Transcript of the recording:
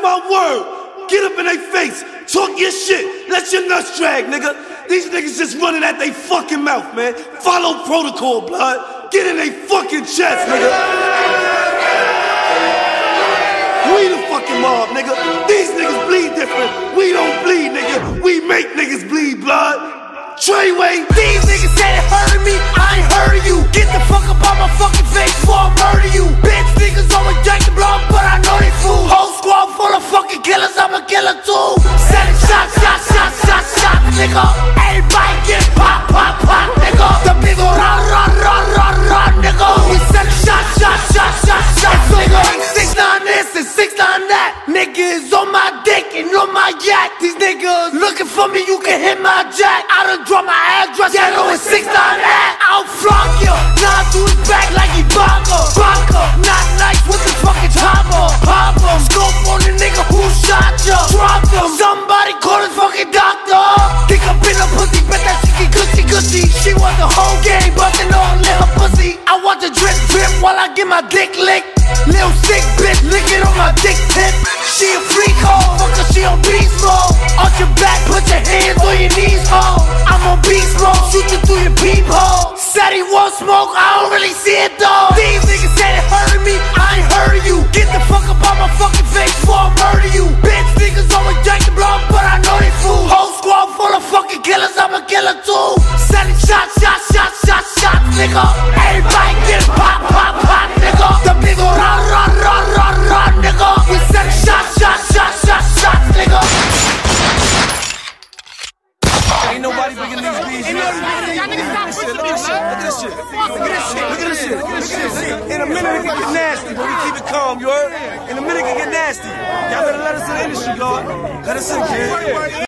my word. Get up in their face. Talk your shit. Let your nuts drag, nigga. These niggas just running at they fucking mouth, man. Follow protocol, blood. Get in they fucking chest, nigga. We the fucking mob, nigga. These niggas bleed different. We don't bleed, nigga. We make niggas bleed, blood. Treyway. These niggas said it hurted me, I ain't heard you. Get the fuck up on my fucking face before I murder you. Bitch niggas always drinking blood, but I know they fools. Whole squad full of fucking killers, I'm a killer too. Sending shots, nigga. Everybody get pop, nigga. The big ol' run, nigga. We sending shots, nigga. 6'9" this and 6'9" that. Niggas on my dick and on my yak. These niggas looking for me, you can hit my jack. I done drop my address, yeah, know it's 6'9" that. I'll flog you, nah, to his back like he Baka. Not nice with the fucking chopper. Pop him, scope on the nigga who shot ya. Drop him, somebody call his fucking doctor. Think I've been a pussy, bet that she get gushy. She want the whole game, but they don't let her pussy. I want the drip while I get my dick licked. Little sick bitch, lick it on my dick tip. She a freak hoe, fuck her, she on beast mode. Arch your back, put your hands on your knees, ho. I'm on beast mode, shoot you through your peephole. Said he won't smoke, I don't really see it though. These niggas said it hurted me, I ain't heard you. Get the fuck up on my fucking face before I murder you. Bitch niggas always drinking blood, but I know they fools. Whole squad full of fucking killers, I'm a killer too. Sending shots, nigga. Everybody get pop, nigga. The big ol' run, nigga. We sending shots, nigga. Ain't nobody bringing these beats. Look at this shit. In a minute it can get nasty, but we keep it calm, you heard? In a minute it can get nasty. Y'all better let us in the industry, y'all. Let us in, kid.